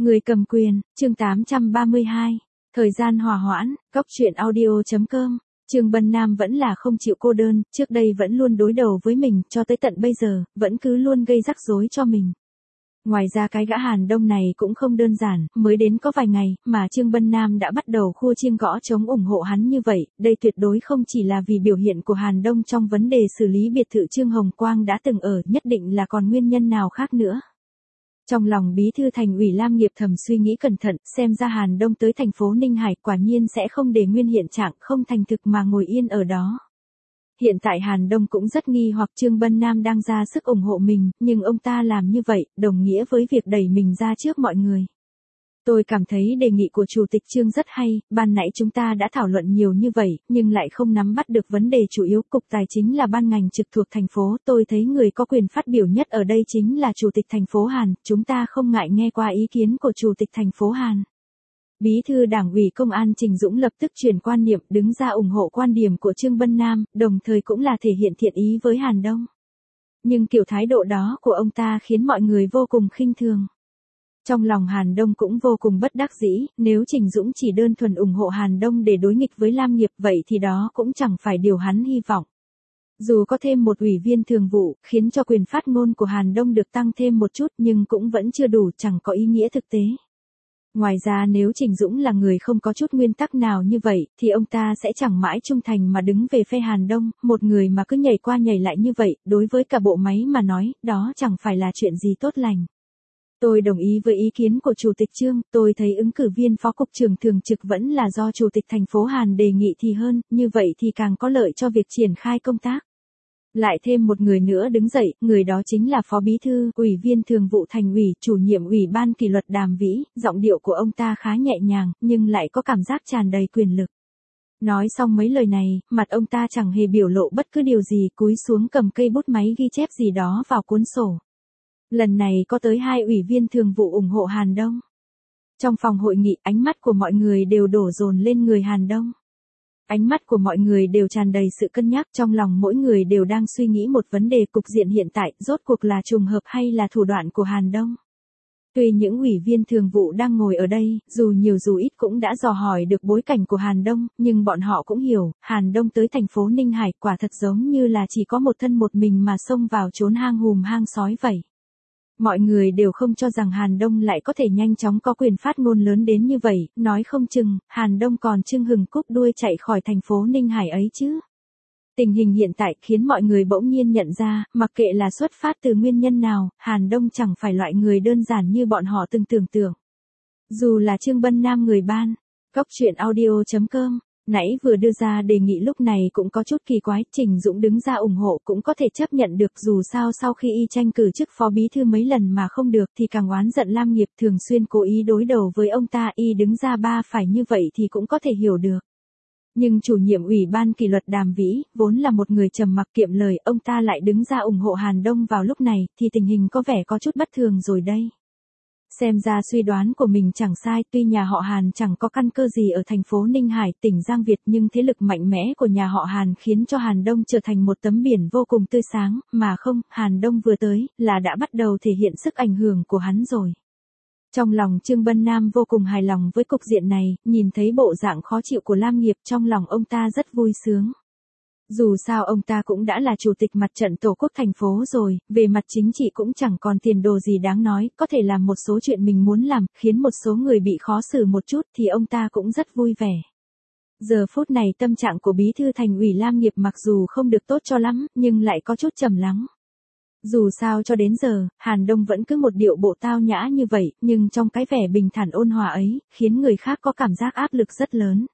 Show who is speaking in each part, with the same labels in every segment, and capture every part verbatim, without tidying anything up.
Speaker 1: Người cầm quyền, chương tám trăm ba mươi hai. Thời gian hòa hoãn, cóc truyện audio chấm com. Trương Bân Nam vẫn là không chịu cô đơn, trước đây vẫn luôn đối đầu với mình, cho tới tận bây giờ, vẫn cứ luôn gây rắc rối cho mình. Ngoài ra cái gã Hàn Đông này cũng không đơn giản, mới đến có vài ngày, mà Trương Bân Nam đã bắt đầu khua chiêng gõ trống ủng hộ hắn như vậy, đây tuyệt đối không chỉ là vì biểu hiện của Hàn Đông trong vấn đề xử lý biệt thự Trương Hồng Quang đã từng ở, nhất định là còn nguyên nhân nào khác nữa. Trong lòng bí thư thành ủy Lam Nghiệp thầm suy nghĩ cẩn thận, xem ra Hàn Đông tới thành phố Ninh Hải quả nhiên sẽ không để nguyên hiện trạng không thành thực mà ngồi yên ở đó. Hiện tại Hàn Đông cũng rất nghi hoặc Trương Bân Nam đang ra sức ủng hộ mình, nhưng ông ta làm như vậy, đồng nghĩa với việc đẩy mình ra trước mọi người. Tôi cảm thấy đề nghị của Chủ tịch Trương rất hay, ban nãy chúng ta đã thảo luận nhiều như vậy, nhưng lại không nắm bắt được vấn đề chủ yếu. Cục Tài chính là ban ngành trực thuộc thành phố, tôi thấy người có quyền phát biểu nhất ở đây chính là Chủ tịch thành phố Hàn, chúng ta không ngại nghe qua ý kiến của Chủ tịch thành phố Hàn. Bí thư Đảng ủy Công an Trình Dũng lập tức chuyển quan niệm, đứng ra ủng hộ quan điểm của Trương Bân Nam, đồng thời cũng là thể hiện thiện ý với Hàn Đông. Nhưng kiểu thái độ đó của ông ta khiến mọi người vô cùng khinh thường. Trong lòng Hàn Đông cũng vô cùng bất đắc dĩ, nếu Trình Dũng chỉ đơn thuần ủng hộ Hàn Đông để đối nghịch với Lam Nghiệp vậy thì đó cũng chẳng phải điều hắn hy vọng. Dù có thêm một ủy viên thường vụ, khiến cho quyền phát ngôn của Hàn Đông được tăng thêm một chút nhưng cũng vẫn chưa đủ, chẳng có ý nghĩa thực tế. Ngoài ra nếu Trình Dũng là người không có chút nguyên tắc nào như vậy, thì ông ta sẽ chẳng mãi trung thành mà đứng về phe Hàn Đông, một người mà cứ nhảy qua nhảy lại như vậy, đối với cả bộ máy mà nói, đó chẳng phải là chuyện gì tốt lành. Tôi đồng ý với ý kiến của Chủ tịch Trương, tôi thấy ứng cử viên phó cục trưởng thường trực vẫn là do Chủ tịch thành phố Hàn đề nghị thì hơn, như vậy thì càng có lợi cho việc triển khai công tác. Lại thêm một người nữa đứng dậy, người đó chính là Phó Bí thư, Ủy viên Thường vụ Thành ủy, Chủ nhiệm Ủy ban Kỷ luật Đàm Vĩ, giọng điệu của ông ta khá nhẹ nhàng, nhưng lại có cảm giác tràn đầy quyền lực. Nói xong mấy lời này, mặt ông ta chẳng hề biểu lộ bất cứ điều gì, cúi xuống cầm cây bút máy ghi chép gì đó vào cuốn sổ. Lần này có tới hai ủy viên thường vụ ủng hộ Hàn Đông. Trong phòng hội nghị, ánh mắt của mọi người đều đổ dồn lên người Hàn Đông. Ánh mắt của mọi người đều tràn đầy sự cân nhắc, trong lòng mỗi người đều đang suy nghĩ một vấn đề, cục diện hiện tại, rốt cuộc là trùng hợp hay là thủ đoạn của Hàn Đông. Tuy những ủy viên thường vụ đang ngồi ở đây, dù nhiều dù ít cũng đã dò hỏi được bối cảnh của Hàn Đông, nhưng bọn họ cũng hiểu, Hàn Đông tới thành phố Ninh Hải quả thật giống như là chỉ có một thân một mình mà xông vào trốn hang hùm hang sói vậy. Mọi người đều không cho rằng Hàn Đông lại có thể nhanh chóng có quyền phát ngôn lớn đến như vậy, nói không chừng, Hàn Đông còn chưng hừng cúp đuôi chạy khỏi thành phố Ninh Hải ấy chứ. Tình hình hiện tại khiến mọi người bỗng nhiên nhận ra, mặc kệ là xuất phát từ nguyên nhân nào, Hàn Đông chẳng phải loại người đơn giản như bọn họ từng tưởng tượng. Dù là Trương Bân Nam người ban, cóc truyện audio chấm com, nãy vừa đưa ra đề nghị lúc này cũng có chút kỳ quái, Trình Dũng đứng ra ủng hộ cũng có thể chấp nhận được, dù sao sau khi y tranh cử chức phó bí thư mấy lần mà không được thì càng oán giận Lam Nghiệp thường xuyên cố ý đối đầu với ông ta, y đứng ra ba phải như vậy thì cũng có thể hiểu được. Nhưng chủ nhiệm Ủy ban Kỷ luật Đàm Vĩ, vốn là một người trầm mặc kiệm lời, ông ta lại đứng ra ủng hộ Hàn Đông vào lúc này, thì tình hình có vẻ có chút bất thường rồi đây. Xem ra suy đoán của mình chẳng sai, tuy nhà họ Hàn chẳng có căn cơ gì ở thành phố Ninh Hải, tỉnh Giang Việt, nhưng thế lực mạnh mẽ của nhà họ Hàn khiến cho Hàn Đông trở thành một tấm biển vô cùng tươi sáng, mà không, Hàn Đông vừa tới, là đã bắt đầu thể hiện sức ảnh hưởng của hắn rồi. Trong lòng Trương Bân Nam vô cùng hài lòng với cục diện này, nhìn thấy bộ dạng khó chịu của Lam Nghiệp trong lòng ông ta rất vui sướng. Dù sao ông ta cũng đã là chủ tịch mặt trận tổ quốc thành phố rồi, về mặt chính trị cũng chẳng còn tiền đồ gì đáng nói, có thể làm một số chuyện mình muốn làm, khiến một số người bị khó xử một chút thì ông ta cũng rất vui vẻ. Giờ phút này tâm trạng của bí thư thành ủy Lam Nghiệp mặc dù không được tốt cho lắm, nhưng lại có chút trầm lắng. Dù sao cho đến giờ, Hàn Đông vẫn cứ một điệu bộ tao nhã như vậy, nhưng trong cái vẻ bình thản ôn hòa ấy, khiến người khác có cảm giác áp lực rất lớn.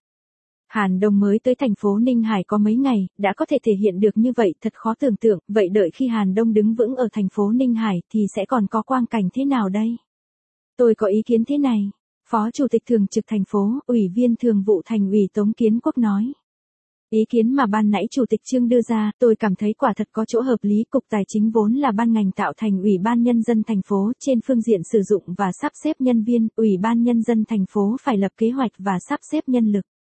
Speaker 1: Hàn Đông mới tới thành phố Ninh Hải có mấy ngày, đã có thể thể hiện được như vậy, thật khó tưởng tượng, vậy đợi khi Hàn Đông đứng vững ở thành phố Ninh Hải thì sẽ còn có quang cảnh thế nào đây? Tôi có ý kiến thế này. Phó Chủ tịch Thường trực thành phố, Ủy viên Thường vụ Thành ủy Tống Kiến Quốc nói. Ý kiến mà ban nãy Chủ tịch Trương đưa ra, tôi cảm thấy quả thật có chỗ hợp lý. Cục Tài chính vốn là ban ngành tạo thành Ủy ban Nhân dân thành phố, trên phương diện sử dụng và sắp xếp nhân viên, Ủy ban Nhân dân thành phố phải lập kế hoạch và sắp xếp nhân lực.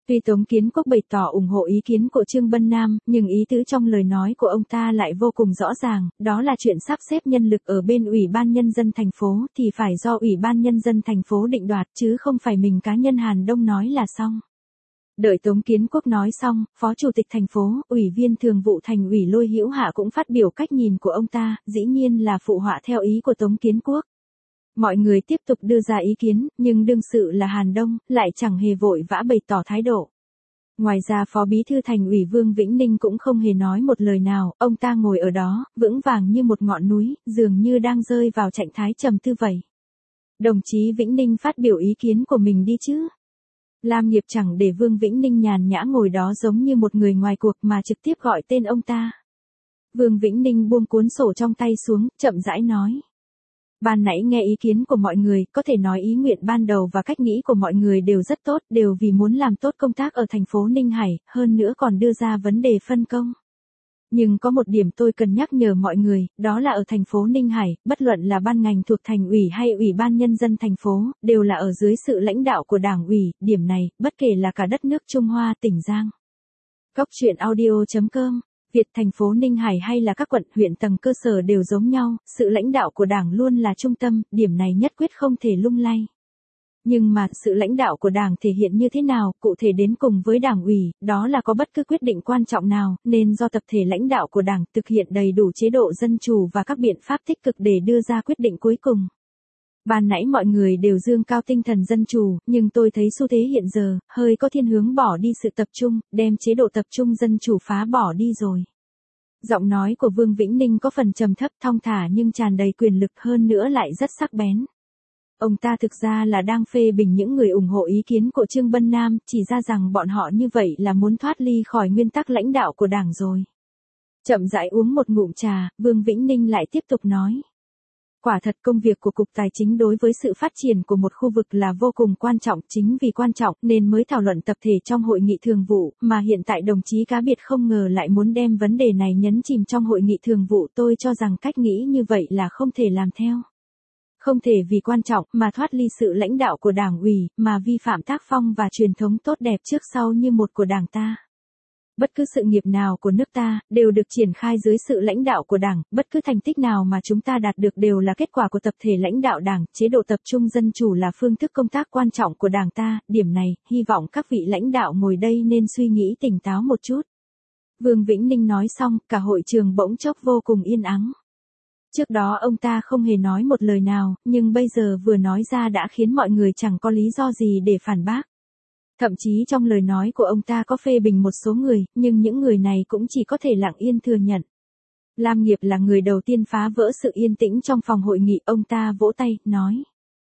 Speaker 1: Tuy Tống Kiến Quốc bày tỏ ủng hộ ý kiến của Trương Bân Nam, nhưng ý tứ trong lời nói của ông ta lại vô cùng rõ ràng, đó là chuyện sắp xếp nhân lực ở bên Ủy ban Nhân dân thành phố thì phải do Ủy ban Nhân dân thành phố định đoạt chứ không phải mình cá nhân Hàn Đông nói là xong. Đợi Tống Kiến Quốc nói xong, Phó Chủ tịch thành phố, Ủy viên Thường vụ Thành ủy Lôi Hữu Hạ cũng phát biểu cách nhìn của ông ta, dĩ nhiên là phụ họa theo ý của Tống Kiến Quốc. Mọi người tiếp tục đưa ra ý kiến, nhưng đương sự là Hàn Đông, lại chẳng hề vội vã bày tỏ thái độ. Ngoài ra Phó Bí thư Thành ủy Vương Vĩnh Ninh cũng không hề nói một lời nào, ông ta ngồi ở đó, vững vàng như một ngọn núi, dường như đang rơi vào trạng thái trầm tư vậy. Đồng chí Vĩnh Ninh phát biểu ý kiến của mình đi chứ. Lam Nghiệp chẳng để Vương Vĩnh Ninh nhàn nhã ngồi đó giống như một người ngoài cuộc mà trực tiếp gọi tên ông ta. Vương Vĩnh Ninh buông cuốn sổ trong tay xuống, chậm rãi nói. Ban nãy nghe ý kiến của mọi người, có thể nói ý nguyện ban đầu và cách nghĩ của mọi người đều rất tốt, đều vì muốn làm tốt công tác ở thành phố Ninh Hải, hơn nữa còn đưa ra vấn đề phân công. Nhưng có một điểm tôi cần nhắc nhở mọi người, đó là ở thành phố Ninh Hải, bất luận là ban ngành thuộc thành ủy hay Ủy ban Nhân dân thành phố, đều là ở dưới sự lãnh đạo của Đảng ủy, điểm này, bất kể là cả đất nước Trung Hoa, tỉnh Giang. Góc truyện audio chấm com Việt thành phố Ninh Hải hay là các quận, huyện tầng cơ sở đều giống nhau, sự lãnh đạo của Đảng luôn là trung tâm, điểm này nhất quyết không thể lung lay. Nhưng mà, sự lãnh đạo của Đảng thể hiện như thế nào, cụ thể đến cùng với Đảng ủy, đó là có bất cứ quyết định quan trọng nào, nên do tập thể lãnh đạo của Đảng thực hiện đầy đủ chế độ dân chủ và các biện pháp tích cực để đưa ra quyết định cuối cùng. Ban nãy mọi người đều dương cao tinh thần dân chủ, nhưng tôi thấy xu thế hiện giờ, hơi có thiên hướng bỏ đi sự tập trung, đem chế độ tập trung dân chủ phá bỏ đi rồi. Giọng nói của Vương Vĩnh Ninh có phần trầm thấp thong thả nhưng tràn đầy quyền lực hơn nữa lại rất sắc bén. Ông ta thực ra là đang phê bình những người ủng hộ ý kiến của Trương Bân Nam, chỉ ra rằng bọn họ như vậy là muốn thoát ly khỏi nguyên tắc lãnh đạo của Đảng rồi. Chậm rãi uống một ngụm trà, Vương Vĩnh Ninh lại tiếp tục nói. Quả thật công việc của Cục Tài chính đối với sự phát triển của một khu vực là vô cùng quan trọng, chính vì quan trọng nên mới thảo luận tập thể trong hội nghị thường vụ, mà hiện tại đồng chí cá biệt không ngờ lại muốn đem vấn đề này nhấn chìm trong hội nghị thường vụ. Tôi cho rằng cách nghĩ như vậy là không thể làm theo. Không thể vì quan trọng mà thoát ly sự lãnh đạo của Đảng ủy, mà vi phạm tác phong và truyền thống tốt đẹp trước sau như một của Đảng ta. Bất cứ sự nghiệp nào của nước ta, đều được triển khai dưới sự lãnh đạo của Đảng, bất cứ thành tích nào mà chúng ta đạt được đều là kết quả của tập thể lãnh đạo Đảng, chế độ tập trung dân chủ là phương thức công tác quan trọng của Đảng ta, điểm này, hy vọng các vị lãnh đạo ngồi đây nên suy nghĩ tỉnh táo một chút. Vương Vĩnh Ninh nói xong, cả hội trường bỗng chốc vô cùng yên ắng. Trước đó ông ta không hề nói một lời nào, nhưng bây giờ vừa nói ra đã khiến mọi người chẳng có lý do gì để phản bác. Thậm chí trong lời nói của ông ta có phê bình một số người, nhưng những người này cũng chỉ có thể lặng yên thừa nhận. Lam Nghiệp là người đầu tiên phá vỡ sự yên tĩnh trong phòng hội nghị, ông ta vỗ tay, nói.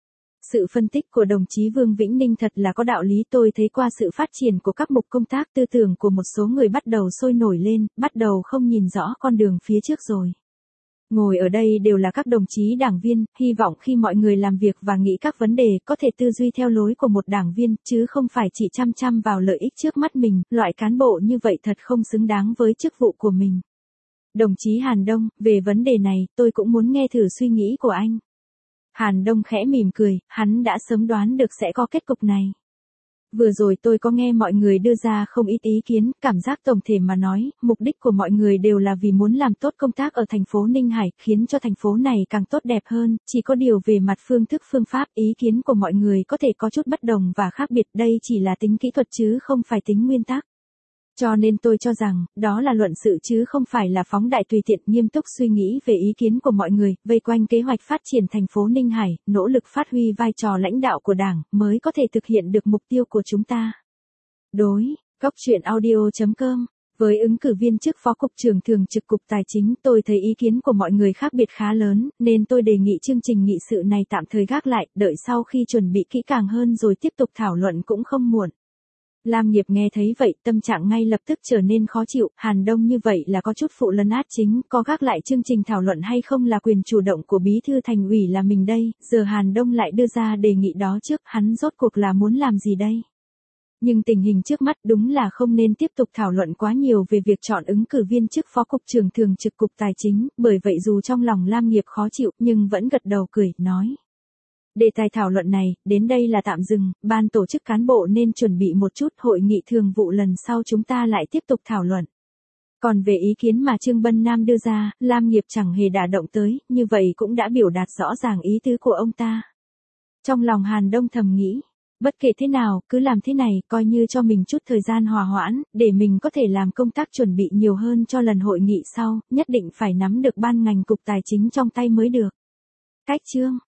Speaker 1: Sự phân tích của đồng chí Vương Vĩnh Ninh thật là có đạo lý, tôi thấy qua sự phát triển của các mục công tác tư tưởng của một số người bắt đầu sôi nổi lên, bắt đầu không nhìn rõ con đường phía trước rồi. Ngồi ở đây đều là các đồng chí đảng viên, hy vọng khi mọi người làm việc và nghĩ các vấn đề có thể tư duy theo lối của một đảng viên, chứ không phải chỉ chăm chăm vào lợi ích trước mắt mình, loại cán bộ như vậy thật không xứng đáng với chức vụ của mình. Đồng chí Hàn Đông, về vấn đề này, tôi cũng muốn nghe thử suy nghĩ của anh. Hàn Đông khẽ mỉm cười, hắn đã sớm đoán được sẽ có kết cục này. Vừa rồi tôi có nghe mọi người đưa ra không ít ý kiến, cảm giác tổng thể mà nói, mục đích của mọi người đều là vì muốn làm tốt công tác ở thành phố Ninh Hải, khiến cho thành phố này càng tốt đẹp hơn, chỉ có điều về mặt phương thức phương pháp, ý kiến của mọi người có thể có chút bất đồng và khác biệt, đây chỉ là tính kỹ thuật chứ không phải tính nguyên tắc. Cho nên tôi cho rằng, đó là luận sự chứ không phải là phóng đại tùy tiện, nghiêm túc suy nghĩ về ý kiến của mọi người, vây quanh kế hoạch phát triển thành phố Ninh Hải, nỗ lực phát huy vai trò lãnh đạo của Đảng, mới có thể thực hiện được mục tiêu của chúng ta. Đối, góc truyện audio chấm com Với ứng cử viên chức Phó Cục trưởng Thường trực Cục Tài chính, tôi thấy ý kiến của mọi người khác biệt khá lớn, nên tôi đề nghị chương trình nghị sự này tạm thời gác lại, đợi sau khi chuẩn bị kỹ càng hơn rồi tiếp tục thảo luận cũng không muộn. Lam Nghiệp nghe thấy vậy, tâm trạng ngay lập tức trở nên khó chịu, Hàn Đông như vậy là có chút phụ lấn át chính, có gác lại chương trình thảo luận hay không là quyền chủ động của bí thư thành ủy là mình đây, giờ Hàn Đông lại đưa ra đề nghị đó trước, hắn rốt cuộc là muốn làm gì đây? Nhưng tình hình trước mắt đúng là không nên tiếp tục thảo luận quá nhiều về việc chọn ứng cử viên chức Phó Cục trưởng Thường trực Cục Tài chính, bởi vậy dù trong lòng Lam Nghiệp khó chịu, nhưng vẫn gật đầu cười, nói. Đề tài thảo luận này, đến đây là tạm dừng, ban tổ chức cán bộ nên chuẩn bị một chút, hội nghị thường vụ lần sau chúng ta lại tiếp tục thảo luận. Còn về ý kiến mà Trương Bân Nam đưa ra, Lam Nghiệp chẳng hề đả động tới, như vậy cũng đã biểu đạt rõ ràng ý tứ của ông ta. Trong lòng Hàn Đông thầm nghĩ, bất kể thế nào, cứ làm thế này, coi như cho mình chút thời gian hòa hoãn, để mình có thể làm công tác chuẩn bị nhiều hơn cho lần hội nghị sau, nhất định phải nắm được ban ngành cục tài chính trong tay mới được. Cách chương